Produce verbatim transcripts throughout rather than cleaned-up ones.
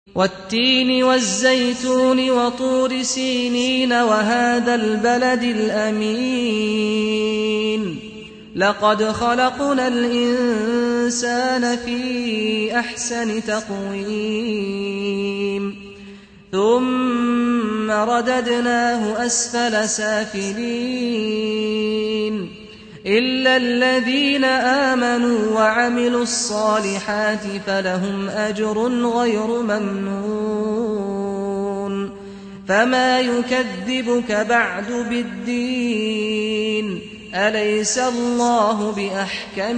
والتين والزيتون وطور سينين وهذا البلد الأمين لقد خلقنا الإنسان في أحسن تقويم ثم رددناه أسفل سافلين إلا الذين آمنوا وعملوا الصالحات فلهم أجر غير ممنون فما يكذبك بعد بالدين أليس الله بأحكم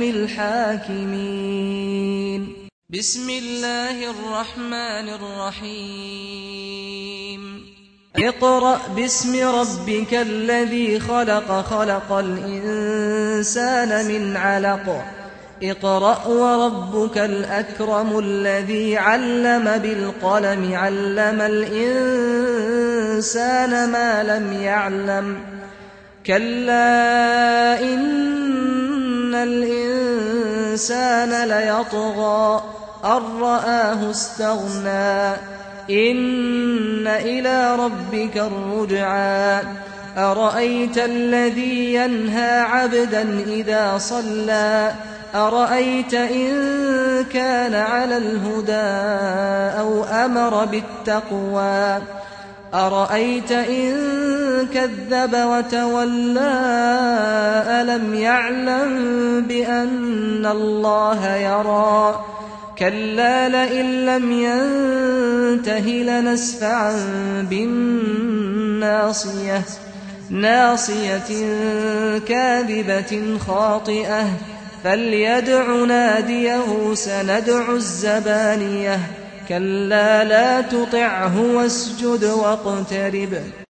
الحاكمين بسم الله الرحمن الرحيم اقرأ باسم ربك الذي خلق خلق الإنسان من علق اقرأ وربك الأكرم الذي علم بالقلم علم الإنسان ما لم يعلم كلا إن الإنسان ليطغى أن رآه استغنى إن إلى ربك الرجعى أرأيت الذي ينهى عبدا إذا صلى أرأيت إن كان على الهدى أو أمر بالتقوى أرأيت إن كذب وتولى ألم يعلم بأن الله يرى كلا لئن لم ينته لنسفعا بالناصية ناصية كاذبة خاطئة فليدع ناديه سندع الزبانية كلا لا تطعه واسجد واقترب